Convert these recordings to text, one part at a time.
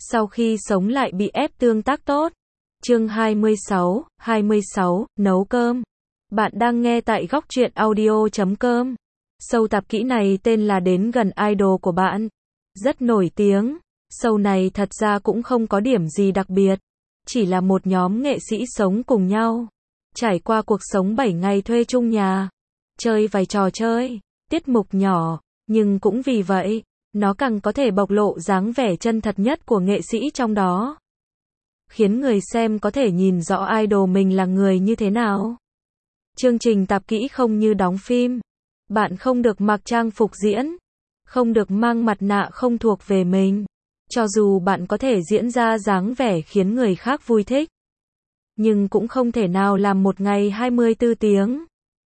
sau khi sống lại bị ép tương tác tốt. Chương 26, nấu cơm. Bạn đang nghe tại góc truyện audio.com. Show tạp kỹ này tên là Đến gần idol của bạn. Rất nổi tiếng. Show này thật ra cũng không có điểm gì đặc biệt. Chỉ là một nhóm nghệ sĩ sống cùng nhau. Trải qua cuộc sống 7 ngày thuê chung nhà. Chơi vài trò chơi, tiết mục nhỏ. Nhưng cũng vì vậy, nó càng có thể bộc lộ dáng vẻ chân thật nhất của nghệ sĩ trong đó. Khiến người xem có thể nhìn rõ idol mình là người như thế nào. Chương trình tạp kỹ không như đóng phim. Bạn không được mặc trang phục diễn. Không được mang mặt nạ không thuộc về mình. Cho dù bạn có thể diễn ra dáng vẻ khiến người khác vui thích. Nhưng cũng không thể nào làm một ngày 24 tiếng.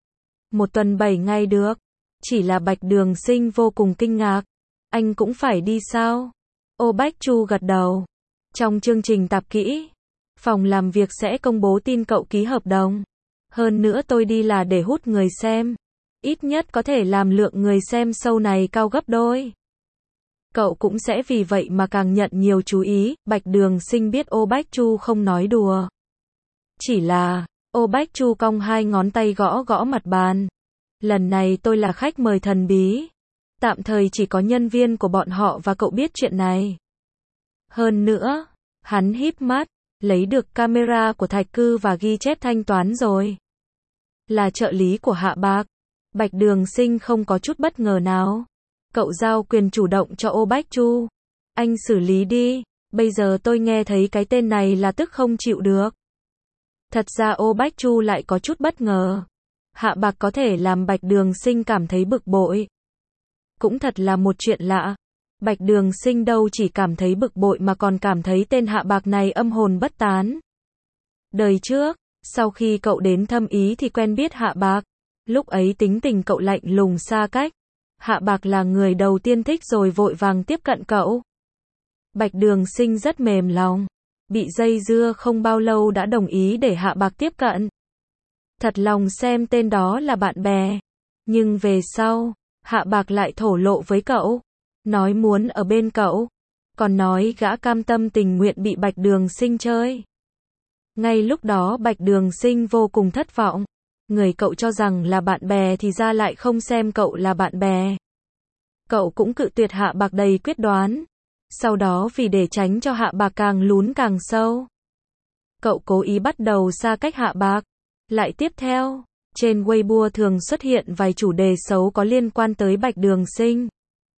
Một tuần 7 ngày được. Chỉ là Bạch Đường Sinh vô cùng kinh ngạc. Anh cũng phải đi sao? Ô Bách Chu gật đầu. Trong chương trình tạp kỹ, phòng làm việc sẽ công bố tin cậu ký hợp đồng. Hơn nữa tôi đi là để hút người xem. Ít nhất có thể làm lượng người xem show này cao gấp đôi. Cậu cũng sẽ vì vậy mà càng nhận nhiều chú ý. Bạch Đường Sinh biết Ô Bách Chu không nói đùa. Chỉ là, Ô Bách Chu cong hai ngón tay gõ gõ mặt bàn. Lần này tôi là khách mời thần bí. Tạm thời chỉ có nhân viên của bọn họ và cậu biết chuyện này. Hơn nữa, hắn híp mắt, lấy được camera của Thạch Cư và ghi chép thanh toán rồi. Là trợ lý của Hạ Bạc. Bạch Đường Sinh không có chút bất ngờ nào. Cậu giao quyền chủ động cho Ô Bách Chu. Anh xử lý đi, bây giờ tôi nghe thấy cái tên này là tức không chịu được. Thật ra Ô Bách Chu lại có chút bất ngờ. Hạ Bạc có thể làm Bạch Đường Sinh cảm thấy bực bội. Cũng thật là một chuyện lạ. Bạch Đường Sinh đâu chỉ cảm thấy bực bội mà còn cảm thấy tên Hạ Bạc này âm hồn bất tán. Đời trước, sau khi cậu đến thâm ý thì quen biết Hạ Bạc. Lúc ấy tính tình cậu lạnh lùng xa cách. Hạ Bạc là người đầu tiên thích rồi vội vàng tiếp cận cậu. Bạch Đường Sinh rất mềm lòng. Bị dây dưa không bao lâu đã đồng ý để Hạ Bạc tiếp cận. Thật lòng xem tên đó là bạn bè. Nhưng về sau, Hạ Bạc lại thổ lộ với cậu. Nói muốn ở bên cậu. Còn nói gã cam tâm tình nguyện bị Bạch Đường Sinh chơi. Ngay lúc đó Bạch Đường Sinh vô cùng thất vọng. Người cậu cho rằng là bạn bè thì ra lại không xem cậu là bạn bè. Cậu cũng cự tuyệt Hạ Bạc đầy quyết đoán. Sau đó vì để tránh cho Hạ Bạc càng lún càng sâu, cậu cố ý bắt đầu xa cách Hạ Bạc. Lại tiếp theo, trên Weibo thường xuất hiện vài chủ đề xấu có liên quan tới Bạch Đường Sinh.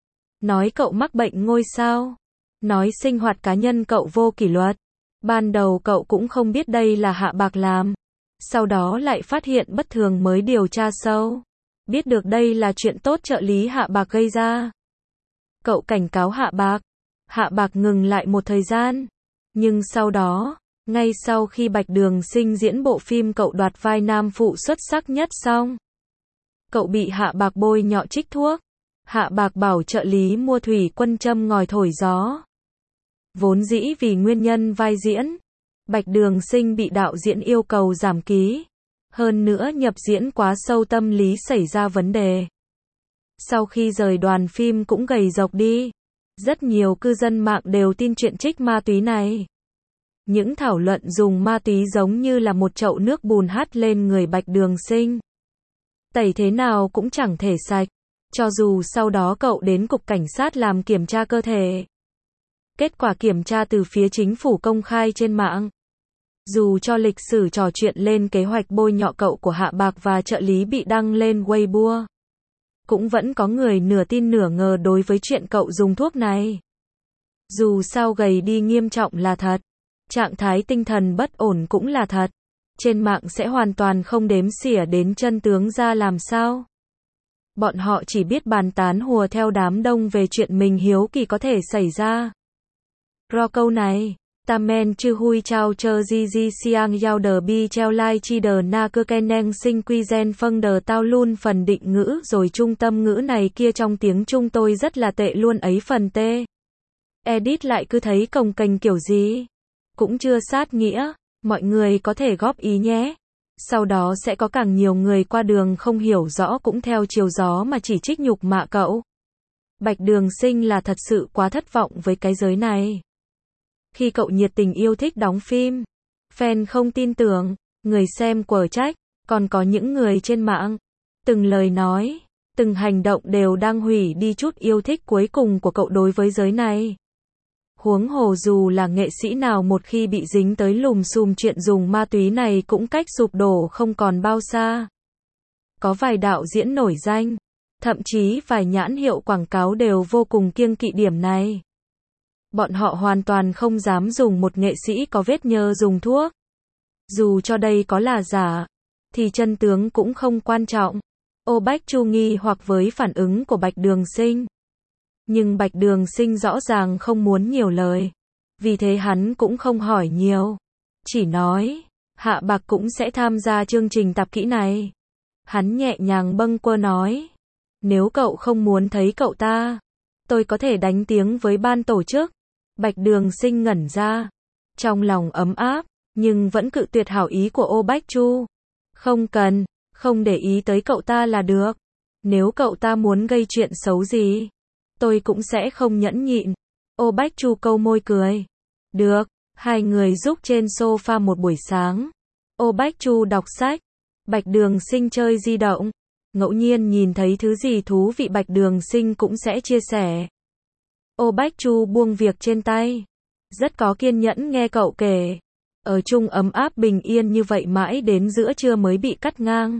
Nói cậu mắc bệnh ngôi sao. Nói sinh hoạt cá nhân cậu vô kỷ luật. Ban đầu cậu cũng không biết đây là Hạ Bạc làm. Sau đó lại phát hiện bất thường mới điều tra sâu. Biết được đây là chuyện tốt trợ lý Hạ Bạc gây ra. Cậu cảnh cáo Hạ Bạc. Hạ Bạc ngừng lại một thời gian. Nhưng sau đó, ngay sau khi Bạch Đường Sinh diễn bộ phim cậu đoạt vai nam phụ xuất sắc nhất xong, cậu bị Hạ Bạc bôi nhọ trích thuốc. Hạ Bạc bảo trợ lý mua thủy quân châm ngòi thổi gió. Vốn dĩ vì nguyên nhân vai diễn, Bạch Đường Sinh bị đạo diễn yêu cầu giảm ký. Hơn nữa nhập diễn quá sâu tâm lý xảy ra vấn đề. Sau khi rời đoàn phim cũng gầy rộc đi. Rất nhiều cư dân mạng đều tin chuyện trích ma túy này. Những thảo luận dùng ma túy giống như là một chậu nước bùn hắt lên người Bạch Đường Sinh. Tẩy thế nào cũng chẳng thể sạch. Cho dù sau đó cậu đến cục cảnh sát làm kiểm tra cơ thể. Kết quả kiểm tra từ phía chính phủ công khai trên mạng. Dù cho lịch sử trò chuyện lên kế hoạch bôi nhọ cậu của Hạ Bạc và trợ lý bị đăng lên Weibo, cũng vẫn có người nửa tin nửa ngờ đối với chuyện cậu dùng thuốc này. Dù sao gầy đi nghiêm trọng là thật. Trạng thái tinh thần bất ổn cũng là thật. Trên mạng sẽ hoàn toàn không đếm xỉa đến chân tướng ra làm sao. Bọn họ chỉ biết bàn tán hùa theo đám đông về chuyện mình hiếu kỳ có thể xảy ra. Ro câu này. Tamen chư hui chao chơ di di siang yao đờ bi treo lai chi đờ na cơ keneng sinh quy gen phân đờ tao luôn phần định ngữ rồi trung tâm ngữ này kia trong tiếng Trung tôi rất là tệ luôn ấy phần tê. Edit lại cứ thấy cồng kềnh kiểu gì. Cũng chưa sát nghĩa, mọi người có thể góp ý nhé. Sau đó sẽ có càng nhiều người qua đường không hiểu rõ cũng theo chiều gió mà chỉ trích nhục mạ cậu. Bạch Đường Sinh là thật sự quá thất vọng với cái giới này. Khi cậu nhiệt tình yêu thích đóng phim, fan không tin tưởng, người xem quở trách, còn có những người trên mạng, từng lời nói, từng hành động đều đang hủy đi chút yêu thích cuối cùng của cậu đối với giới này. Huống hồ dù là nghệ sĩ nào một khi bị dính tới lùm xùm chuyện dùng ma túy này cũng cách sụp đổ không còn bao xa. Có vài đạo diễn nổi danh, thậm chí vài nhãn hiệu quảng cáo đều vô cùng kiêng kỵ điểm này. Bọn họ hoàn toàn không dám dùng một nghệ sĩ có vết nhơ dùng thuốc. Dù cho đây có là giả, thì chân tướng cũng không quan trọng. Oh Baek-chu nghi hoặc với phản ứng của Bạch Đường Sinh. Nhưng Bạch Đường Sinh rõ ràng không muốn nhiều lời. Vì thế hắn cũng không hỏi nhiều. Chỉ nói, Hạ Bạc cũng sẽ tham gia chương trình tạp kỹ này. Hắn nhẹ nhàng bâng quơ nói. Nếu cậu không muốn thấy cậu ta, tôi có thể đánh tiếng với ban tổ chức. Bạch Đường Sinh ngẩn ra. Trong lòng ấm áp, nhưng vẫn cự tuyệt hảo ý của Oh Baek-chu. Không cần, không để ý tới cậu ta là được. Nếu cậu ta muốn gây chuyện xấu gì, tôi cũng sẽ không nhẫn nhịn. Oh Baek-chu câu môi cười. Được, hai người giúp trên sofa một buổi sáng. Oh Baek-chu đọc sách, Bạch Đường Sinh chơi di động. Ngẫu nhiên nhìn thấy thứ gì thú vị Bạch Đường Sinh cũng sẽ chia sẻ. Oh Baek-chu buông việc trên tay. Rất có kiên nhẫn nghe cậu kể. Ở chung ấm áp bình yên như vậy mãi đến giữa trưa mới bị cắt ngang.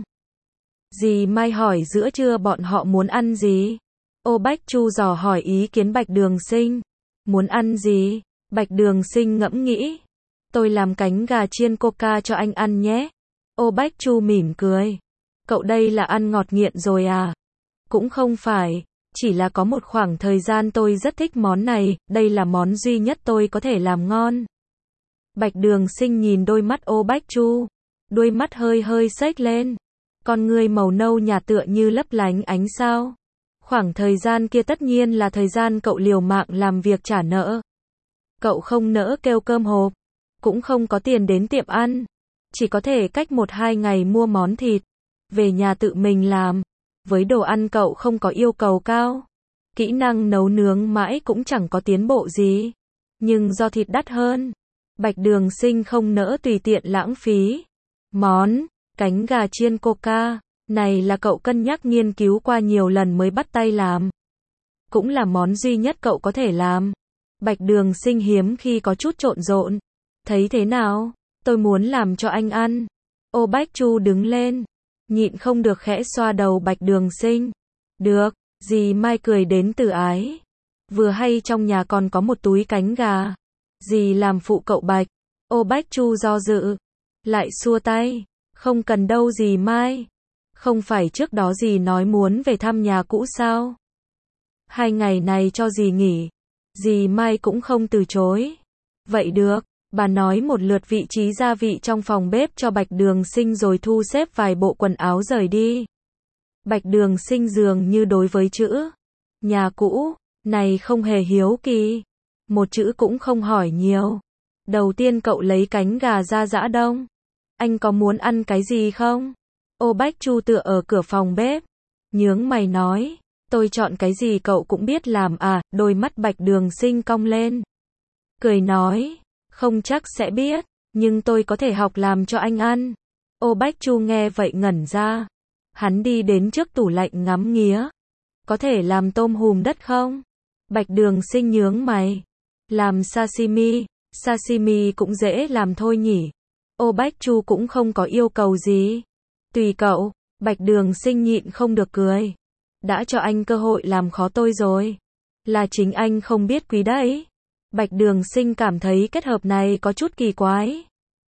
Dì Mai hỏi giữa trưa bọn họ muốn ăn gì? Oh Baek-chu dò hỏi ý kiến Bạch Đường Sinh. Muốn ăn gì? Bạch Đường Sinh ngẫm nghĩ. Tôi làm cánh gà chiên coca cho anh ăn nhé. Oh Baek-chu mỉm cười. Cậu đây là ăn ngọt nghiện rồi à? Cũng không phải, chỉ là có một khoảng thời gian tôi rất thích món này, đây là món duy nhất tôi có thể làm ngon. Bạch Đường Sinh nhìn đôi mắt Oh Baek-chu, đôi mắt hơi hơi xếch lên. Con ngươi màu nâu nhạt tựa như lấp lánh ánh sao. Khoảng thời gian kia tất nhiên là thời gian cậu liều mạng làm việc trả nợ. Cậu không nỡ kêu cơm hộp, cũng không có tiền đến tiệm ăn, chỉ có thể cách 1-2 ngày mua món thịt, về nhà tự mình làm. Với đồ ăn cậu không có yêu cầu cao, kỹ năng nấu nướng mãi cũng chẳng có tiến bộ gì. Nhưng do thịt đắt hơn, Bạch Đường Sinh không nỡ tùy tiện lãng phí. Món cánh gà chiên coca này là cậu cân nhắc nghiên cứu qua nhiều lần mới bắt tay làm. Cũng là món duy nhất cậu có thể làm. Bạch Đường Sinh hiếm khi có chút trộn rộn. Thấy thế nào? Tôi muốn làm cho anh ăn. Oh Baek-chu đứng lên, nhịn không được khẽ xoa đầu Bạch Đường Sinh. Được, dì Mai cười đến từ ái. Vừa hay trong nhà còn có một túi cánh gà. Dì làm phụ cậu Bạch. Oh Baek-chu do dự, lại xua tay. Không cần đâu dì Mai. Không phải trước đó dì nói muốn về thăm nhà cũ sao? 2 ngày này cho dì nghỉ. Dì Mai cũng không từ chối. Vậy được, bà nói một lượt vị trí gia vị trong phòng bếp cho Bạch Đường Sinh rồi thu xếp vài bộ quần áo rời đi. Bạch Đường Sinh dường như đối với chữ nhà cũ này không hề hiếu kỳ. Một chữ cũng không hỏi nhiều. Đầu tiên cậu lấy cánh gà ra giã đông. Anh có muốn ăn cái gì không? Oh Baek-chu tựa ở cửa phòng bếp, nhướng mày nói. Tôi chọn cái gì cậu cũng biết làm à? Đôi mắt Bạch Đường Sinh cong lên, cười nói. Không chắc sẽ biết, nhưng tôi có thể học làm cho anh ăn. Oh Baek-chu nghe vậy ngẩn ra. Hắn đi đến trước tủ lạnh ngắm nghía. Có thể làm tôm hùm đất không? Bạch Đường Sinh nhướng mày. Làm sashimi. Sashimi cũng dễ làm thôi nhỉ. Oh Baek-chu cũng không có yêu cầu gì. Tùy cậu. Bạch Đường Sinh nhịn không được cười. Đã cho anh cơ hội làm khó tôi rồi. Là chính anh không biết quý đấy. Bạch Đường Sinh cảm thấy kết hợp này có chút kỳ quái.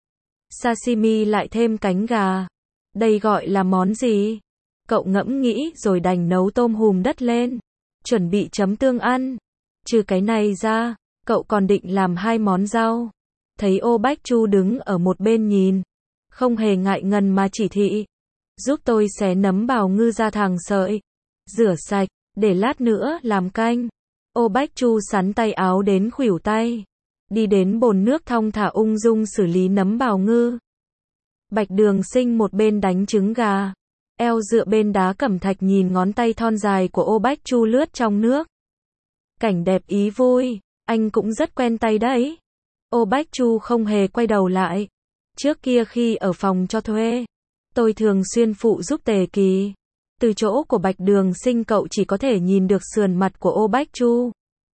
Sashimi lại thêm cánh gà. Đây gọi là món gì? Cậu ngẫm nghĩ rồi đành nấu tôm hùm đất lên. Chuẩn bị chấm tương ăn. Trừ cái này ra, cậu còn định làm 2 món rau. Thấy Oh Baek-chu đứng ở một bên nhìn, không hề ngại ngần mà chỉ thị. Giúp tôi xé nấm bào ngư ra thàng sợi. Rửa sạch, để lát nữa làm canh. Oh Baek-chu sắn tay áo đến khuỷu tay. Đi đến bồn nước thong thả ung dung xử lý nấm bào ngư. Bạch Đường Sinh một bên đánh trứng gà, eo dựa bên đá cẩm thạch nhìn ngón tay thon dài của Oh Baek-chu lướt trong nước. Cảnh đẹp ý vui, anh cũng rất quen tay đấy. Ô Bách Chu không hề quay đầu lại. Trước kia khi ở phòng cho thuê, tôi thường xuyên phụ giúp Tề Kỳ. Từ chỗ của Bạch Đường Sinh cậu chỉ có thể nhìn được sườn mặt của Ô Bách Chu.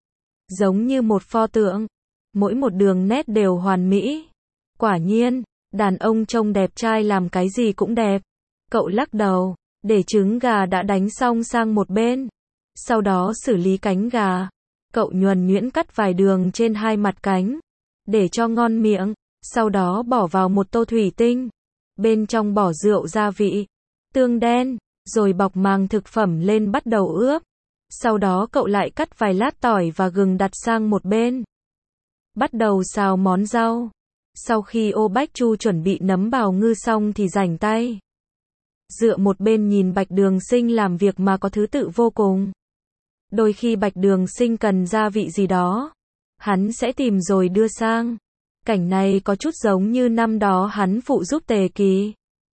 Giống như một pho tượng. Mỗi một đường nét đều hoàn mỹ. Quả nhiên, đàn ông trông đẹp trai làm cái gì cũng đẹp. Cậu lắc đầu, để trứng gà đã đánh xong sang một bên. Sau đó xử lý cánh gà. Cậu nhuần nhuyễn cắt vài đường trên hai mặt cánh. Để cho ngon miệng. Sau đó bỏ vào một tô thủy tinh. Bên trong bỏ rượu gia vị, tương đen, rồi bọc màng thực phẩm lên bắt đầu ướp. Sau đó cậu lại cắt vài lát tỏi và gừng đặt sang một bên. Bắt đầu xào món rau. Sau khi Ô Bách Chu chuẩn bị nấm bào ngư xong thì rảnh tay. Dựa một bên nhìn Bạch Đường Sinh làm việc mà có thứ tự vô cùng. Đôi khi Bạch Đường Sinh cần gia vị gì đó, hắn sẽ tìm rồi đưa sang. Cảnh này có chút giống như năm đó hắn phụ giúp Tề Kỳ.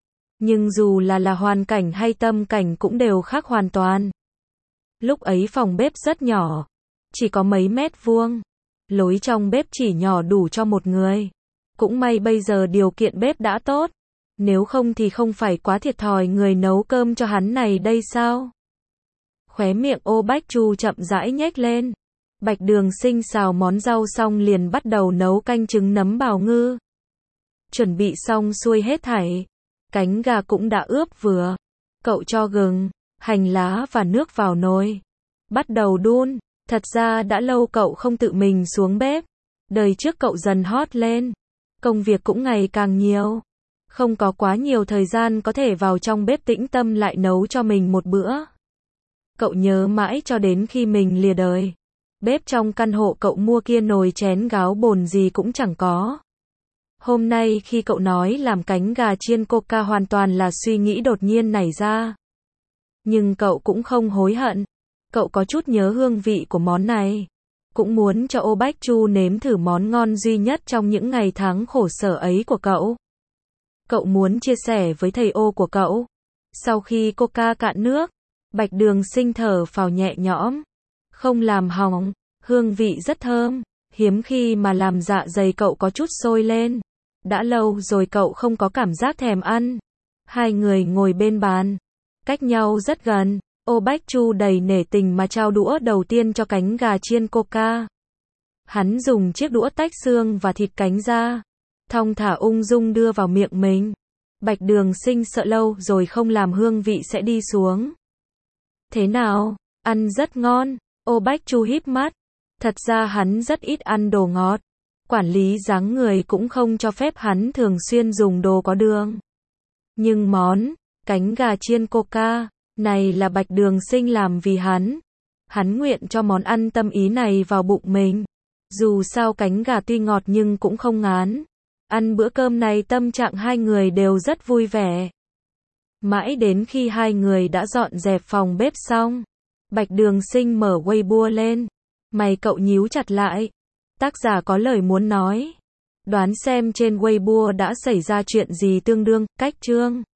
Nhưng dù là hoàn cảnh hay tâm cảnh cũng đều khác hoàn toàn. Lúc ấy phòng bếp rất nhỏ, chỉ có mấy mét vuông. Lối trong bếp chỉ nhỏ đủ cho một người. Cũng may bây giờ điều kiện bếp đã tốt. Nếu không thì không phải quá thiệt thòi người nấu cơm cho hắn này đây sao? Khóe miệng Ô Bách Chu chậm rãi nhếch lên. Bạch Đường Sinh xào món rau xong liền bắt đầu nấu canh trứng nấm bào ngư. Chuẩn bị xong xuôi hết thảy. Cánh gà cũng đã ướp vừa. Cậu cho gừng, hành lá và nước vào nồi. Bắt đầu đun. Thật ra đã lâu cậu không tự mình xuống bếp. Đời trước cậu dần hot lên. Công việc cũng ngày càng nhiều. Không có quá nhiều thời gian có thể vào trong bếp tĩnh tâm lại nấu cho mình một bữa. Cậu nhớ mãi cho đến khi mình lìa đời. Bếp trong căn hộ cậu mua kia nồi chén gáo bồn gì cũng chẳng có. Hôm nay khi cậu nói làm cánh gà chiên coca hoàn toàn là suy nghĩ đột nhiên nảy ra. Nhưng cậu cũng không hối hận. Cậu có chút nhớ hương vị của món này. Cũng muốn cho Ô Bách Chu nếm thử món ngon duy nhất trong những ngày tháng khổ sở ấy của cậu. Cậu muốn chia sẻ với thầy Ô của cậu. Sau khi coca cạn nước, Bạch Đường Sinh thở phào nhẹ nhõm. Không làm hỏng, hương vị rất thơm. Hiếm khi mà làm dạ dày cậu có chút sôi lên. Đã lâu rồi cậu không có cảm giác thèm ăn. Hai người ngồi bên bàn, cách nhau rất gần. Ô Bách Chu đầy nể tình mà trao đũa đầu tiên cho cánh gà chiên coca. Hắn dùng chiếc đũa tách xương và thịt cánh ra, thong thả ung dung đưa vào miệng mình. Bạch Đường Sinh sợ lâu rồi không làm hương vị sẽ đi xuống. Thế nào? Ăn rất ngon. Ô Bách Chu híp mắt. Thật ra hắn rất ít ăn đồ ngọt. Quản lý dáng người cũng không cho phép hắn thường xuyên dùng đồ có đường. Nhưng món cánh gà chiên coca này là Bạch Đường Sinh làm vì hắn. Hắn nguyện cho món ăn tâm ý này vào bụng mình. Dù sao cánh gà tuy ngọt nhưng cũng không ngán. Ăn bữa cơm này tâm trạng hai người đều rất vui vẻ. Mãi đến khi hai người đã dọn dẹp phòng bếp xong, Bạch Đường Sinh mở Weibo lên. Mày cậu nhíu chặt lại. Tác giả có lời muốn nói. Đoán xem trên Weibo đã xảy ra chuyện gì tương đương, cách chương.